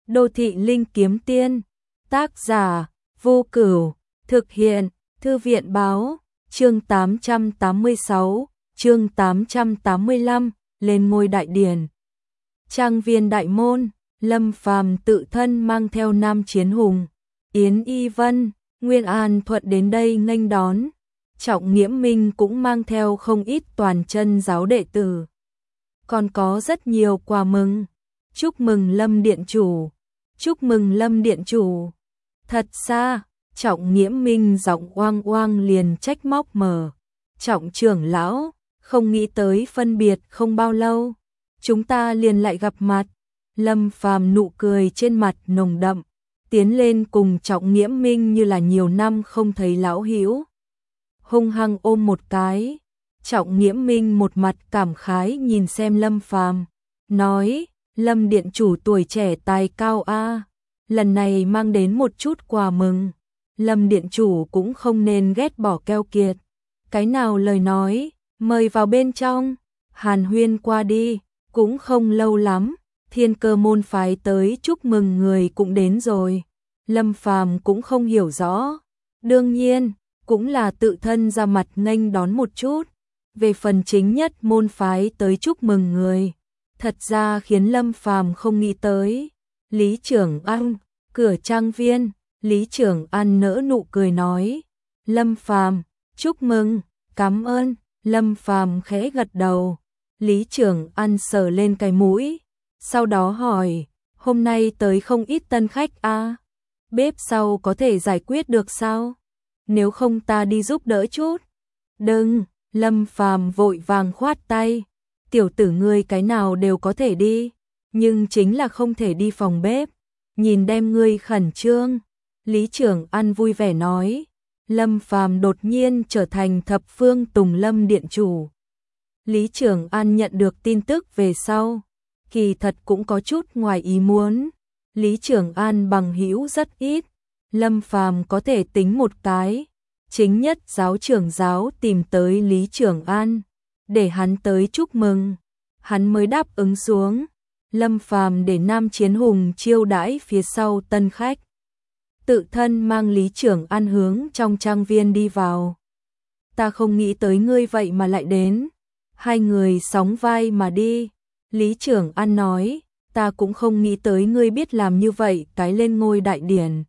Đô thị linh kiếm tiên, tác giả, Vô Cửu, thực hiện, Thư viện báo, chương 886, chương 885, lên ngôi đại điển. Trang viên đại môn, Lâm Phàm tự thân mang theo Nam Chiến Hùng, Yến Y Vân, Nguyên An Thuận đến đây nghênh đón. Trọng Nghiễm Minh cũng mang theo không ít toàn chân giáo đệ tử. Còn có rất nhiều quà mừng. Chúc mừng Lâm Điện Chủ. Chúc mừng Lâm Điện Chủ. Thật xa, Trọng Nghiễm Minh giọng oang oang liền trách móc mở. Trọng trưởng lão, không nghĩ tới phân biệt không bao lâu. Chúng ta liền lại gặp mặt. Lâm Phàm nụ cười trên mặt nồng đậm. Tiến lên cùng Trọng Nghiễm Minh như là nhiều năm không thấy lão hữu. Hung hăng ôm một cái. Trọng Nghiễm Minh một mặt cảm khái nhìn xem Lâm Phàm, nói, Lâm Điện Chủ tuổi trẻ tài cao a, lần này mang đến một chút quà mừng. Lâm Điện Chủ cũng không nên ghét bỏ keo kiệt. Cái nào lời nói, mời vào bên trong, hàn huyên qua đi, cũng không lâu lắm, Thiên Cơ môn phái tới chúc mừng người cũng đến rồi. Lâm Phàm cũng không hiểu rõ, đương nhiên, cũng là tự thân ra mặt nghênh đón một chút. Về phần chính nhất môn phái tới chúc mừng người, thật ra khiến Lâm Phàm không nghĩ tới. Lý Trưởng An, cửa trang viên, Lý Trưởng An nỡ nụ cười nói, Lâm Phàm, chúc mừng, cảm ơn. Lâm Phàm khẽ gật đầu. Lý Trưởng An sờ lên cái mũi, sau đó hỏi, hôm nay tới không ít tân khách a, bếp sau có thể giải quyết được sao? Nếu không ta đi giúp đỡ chút. Đừng. Lâm Phàm vội vàng khoát tay, tiểu tử ngươi cái nào đều có thể đi, nhưng chính là không thể đi phòng bếp, nhìn đem ngươi khẩn trương. Lý Trưởng An vui vẻ nói, Lâm Phàm đột nhiên trở thành thập phương Tùng Lâm Điện Chủ. Lý Trưởng An nhận được tin tức về sau, kỳ thật cũng có chút ngoài ý muốn. Lý Trưởng An bằng hữu rất ít, Lâm Phàm có thể tính một cái. Chính nhất giáo trưởng giáo tìm tới Lý Trưởng An, để hắn tới chúc mừng, hắn mới đáp ứng xuống. Lâm Phàm để Nam Chiến Hùng chiêu đãi phía sau tân khách, tự thân mang Lý Trưởng An hướng trong trang viên đi vào. Ta không nghĩ tới ngươi vậy mà lại đến. Hai người sóng vai mà đi. Lý Trưởng An nói, ta cũng không nghĩ tới ngươi biết làm như vậy cái lên ngôi đại điển.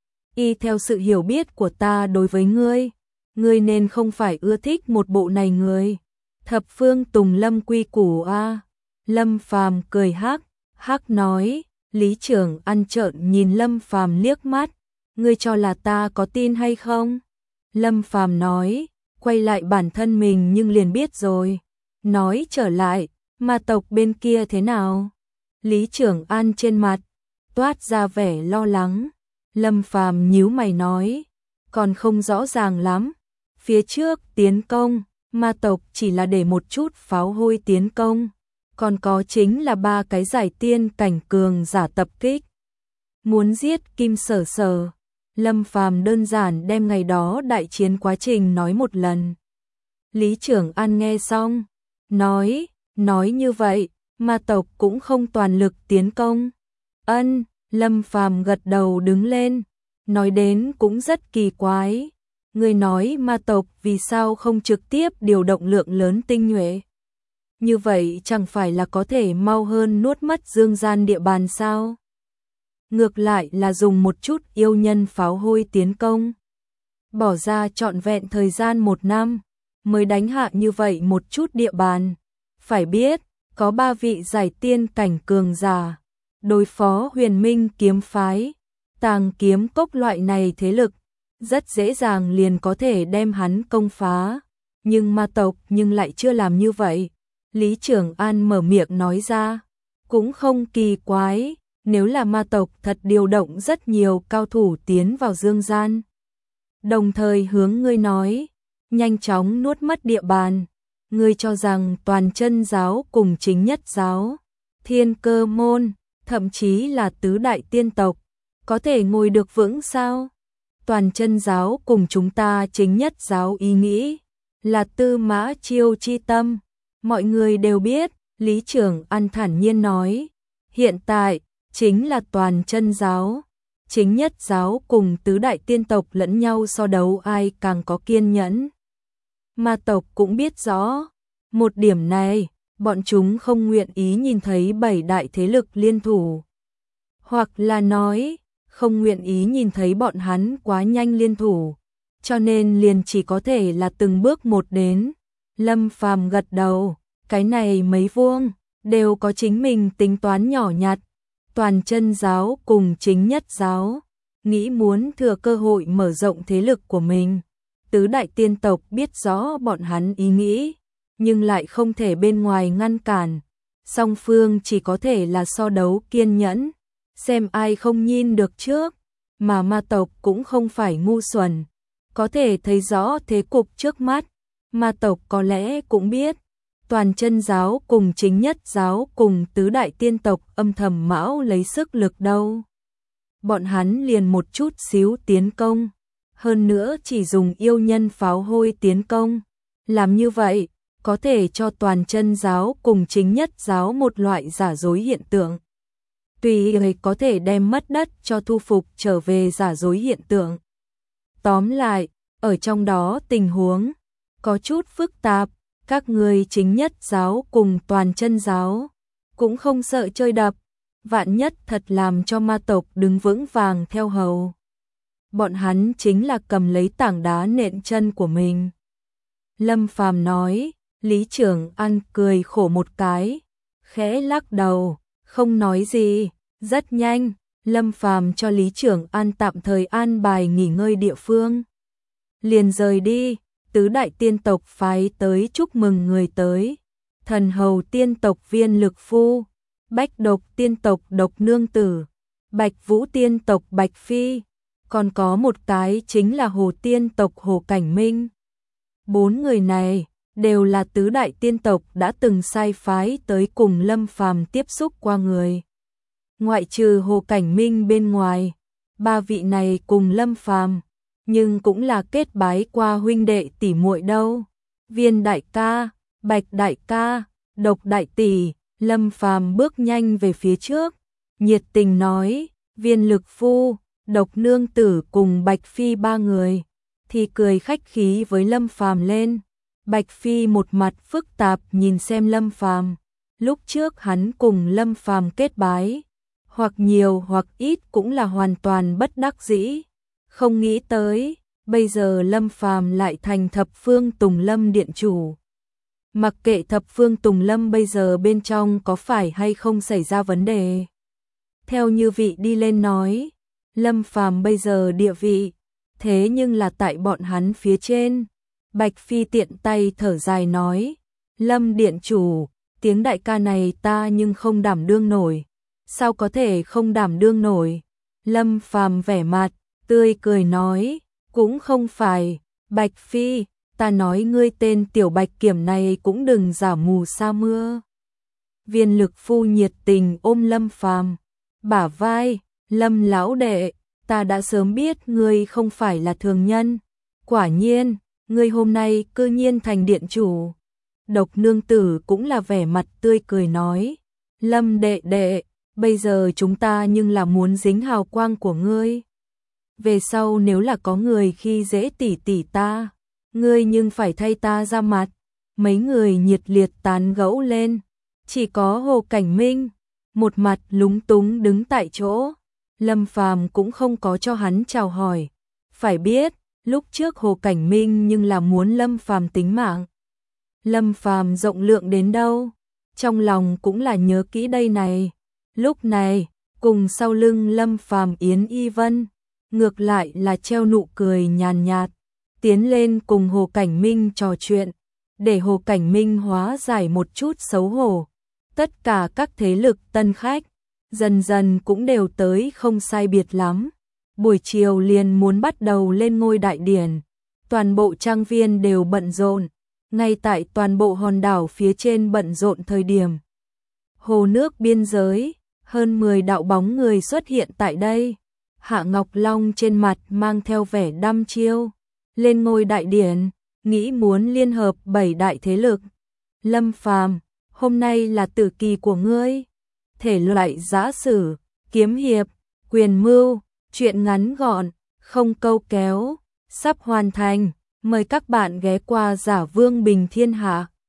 Y theo sự hiểu biết của ta đối với ngươi nên không phải ưa thích một bộ này người. Thập phương Tùng Lâm quy củ a. Lâm Phàm cười hắc hắc nói. Lý Trưởng An trợn nhìn Lâm Phàm liếc mắt, ngươi cho là ta có tin hay không? Lâm Phàm nói, quay lại bản thân mình nhưng liền biết rồi. Nói trở lại, ma tộc bên kia thế nào? Lý Trưởng An trên mặt toát ra vẻ lo lắng. Lâm Phàm nhíu mày nói, còn không rõ ràng lắm. Phía trước tiến công, ma tộc chỉ là để một chút pháo hôi tiến công, còn có chính là 3 cái giải tiên cảnh cường giả tập kích, muốn giết Kim Sở Sở. Lâm Phàm đơn giản đem ngày đó đại chiến quá trình nói một lần. Lý Trưởng An nghe xong, nói như vậy, ma tộc cũng không toàn lực tiến công. Ân. Lâm Phàm gật đầu đứng lên, nói đến cũng rất kỳ quái. Người nói ma tộc vì sao không trực tiếp điều động lượng lớn tinh nhuệ? Như vậy chẳng phải là có thể mau hơn nuốt mất dương gian địa bàn sao? Ngược lại là dùng một chút yêu nhân pháo hôi tiến công. Bỏ ra trọn vẹn thời gian 1 năm, mới đánh hạ như vậy một chút địa bàn. Phải biết, có 3 vị giải tiên cảnh cường giả. Đối phó Huyền Minh kiếm phái, Tàng Kiếm Cốc loại này thế lực, rất dễ dàng liền có thể đem hắn công phá. Nhưng ma tộc nhưng lại chưa làm như vậy. Lý Trưởng An mở miệng nói ra, cũng không kỳ quái, nếu là ma tộc thật điều động rất nhiều cao thủ tiến vào dương gian. Đồng thời hướng ngươi nói, nhanh chóng nuốt mất địa bàn. Ngươi cho rằng toàn chân giáo cùng chính nhất giáo, Thiên Cơ môn, thậm chí là tứ đại tiên tộc, có thể ngồi được vững sao? Toàn chân giáo cùng chúng ta chính nhất giáo ý nghĩ, là tư mã chiêu chi tâm. Mọi người đều biết, Lý Trưởng An thản nhiên nói, hiện tại, chính là Toàn Chân giáo. Chính Nhất giáo cùng tứ đại tiên tộc lẫn nhau so đấu ai càng có kiên nhẫn. Ma tộc cũng biết rõ một điểm này, bọn chúng không nguyện ý nhìn thấy 7 đại thế lực liên thủ. Hoặc là nói, không nguyện ý nhìn thấy bọn hắn quá nhanh liên thủ, cho nên liền chỉ có thể là từng bước một đến. Lâm Phàm gật đầu, cái này mấy vuông đều có chính mình tính toán nhỏ nhặt. Toàn Chân giáo cùng Chính Nhất giáo nghĩ muốn thừa cơ hội mở rộng thế lực của mình. Tứ đại tiên tộc biết rõ bọn hắn ý nghĩ, nhưng lại không thể bên ngoài ngăn cản. Song phương chỉ có thể là so đấu kiên nhẫn, xem ai không nhìn được trước, mà ma tộc cũng không phải ngu xuẩn, có thể thấy rõ thế cục trước mắt. Ma tộc có lẽ cũng biết, Toàn Chân giáo cùng Chính Nhất giáo cùng tứ đại tiên tộc âm thầm mão lấy sức lực đâu. Bọn hắn liền một chút xíu tiến công, hơn nữa chỉ dùng yêu nhân pháo hôi tiến công. Làm như vậy, có thể cho Toàn Chân giáo cùng Chính Nhất giáo một loại giả dối hiện tượng. Tùy ý có thể đem mất đất cho thu phục trở về giả dối hiện tượng. Tóm lại, ở trong đó tình huống có chút phức tạp, các người Chính Nhất giáo cùng Toàn Chân giáo cũng không sợ chơi đập, vạn nhất thật làm cho ma tộc đứng vững vàng theo hầu. Bọn hắn chính là cầm lấy tảng đá nện chân của mình. Lâm Phàm nói, Lý Trưởng An cười khổ một cái, khẽ lắc đầu, không nói gì. Rất nhanh, Lâm Phàm cho Lý Trưởng An tạm thời an bài nghỉ ngơi địa phương. Liền rời đi, tứ đại tiên tộc phái tới chúc mừng người tới. Thần hầu tiên tộc Viên Lực Phu, Bách Độc tiên tộc Độc Nương Tử, Bạch Vũ tiên tộc Bạch Phi, còn có một cái chính là Hồ tiên tộc Hồ Cảnh Minh. 4 người này đều là tứ đại tiên tộc đã từng sai phái tới cùng Lâm Phàm tiếp xúc qua người. Ngoại trừ Hồ Cảnh Minh bên ngoài, 3 vị này cùng Lâm Phàm, nhưng cũng là kết bái qua huynh đệ tỷ muội đâu. Viên đại ca, Bạch đại ca, Độc đại tỷ. Lâm Phàm bước nhanh về phía trước, nhiệt tình nói, Viên Lực Phu, Độc Nương Tử cùng Bạch Phi 3 người, thì cười khách khí với Lâm Phàm lên. Bạch Phi một mặt phức tạp nhìn xem Lâm Phàm, lúc trước hắn cùng Lâm Phàm kết bái, hoặc nhiều hoặc ít cũng là hoàn toàn bất đắc dĩ, không nghĩ tới, bây giờ Lâm Phàm lại thành Thập Phương Tùng Lâm điện chủ. Mặc kệ Thập Phương Tùng Lâm bây giờ bên trong có phải hay không xảy ra vấn đề. Theo như vị đi lên nói, Lâm Phàm bây giờ địa vị, thế nhưng là tại bọn hắn phía trên. Bạch Phi tiện tay thở dài nói, Lâm điện chủ, tiếng đại ca này ta nhưng không đảm đương nổi. Sao có thể không đảm đương nổi? Lâm Phàm vẻ mặt tươi cười nói, cũng không phải, Bạch Phi, ta nói ngươi tên tiểu Bạch Kiểm này cũng đừng giả mù sa mưa. Viên Lực Phu nhiệt tình ôm Lâm Phàm bả vai, Lâm lão đệ, ta đã sớm biết ngươi không phải là thường nhân, quả nhiên, ngươi hôm nay cư nhiên thành điện chủ. Độc Nương Tử cũng là vẻ mặt tươi cười nói, Lâm đệ đệ, bây giờ chúng ta nhưng là muốn dính hào quang của ngươi. Về sau nếu là có người khi dễ tỷ tỷ ta, ngươi nhưng phải thay ta ra mặt. Mấy người nhiệt liệt tán gẫu lên, chỉ có Hồ Cảnh Minh, một mặt lúng túng đứng tại chỗ. Lâm Phàm cũng không có cho hắn chào hỏi. Phải biết, lúc trước Hồ Cảnh Minh nhưng là muốn Lâm Phàm tính mạng. Lâm Phàm rộng lượng đến đâu, trong lòng cũng là nhớ kỹ đây này. Lúc này, cùng sau lưng Lâm Phàm Yến Y Vân, ngược lại là treo nụ cười nhàn nhạt, tiến lên cùng Hồ Cảnh Minh trò chuyện, để Hồ Cảnh Minh hóa giải một chút xấu hổ. Tất cả các thế lực tân khách, dần dần cũng đều tới không sai biệt lắm. Buổi chiều liền muốn bắt đầu lên ngôi đại điển, toàn bộ trang viên đều bận rộn, ngay tại toàn bộ hòn đảo phía trên bận rộn thời điểm. Hồ nước biên giới, hơn 10 đạo bóng người xuất hiện tại đây. Hạ Ngọc Long trên mặt mang theo vẻ đăm chiêu, lên ngôi đại điển, nghĩ muốn liên hợp 7 đại thế lực. Lâm Phàm, hôm nay là tử kỳ của ngươi, thể loại giã sử, kiếm hiệp, quyền mưu, truyện ngắn gọn, không câu kéo, sắp hoàn thành. Mời các bạn ghé qua Giả Vương Bình Thiên Hạ.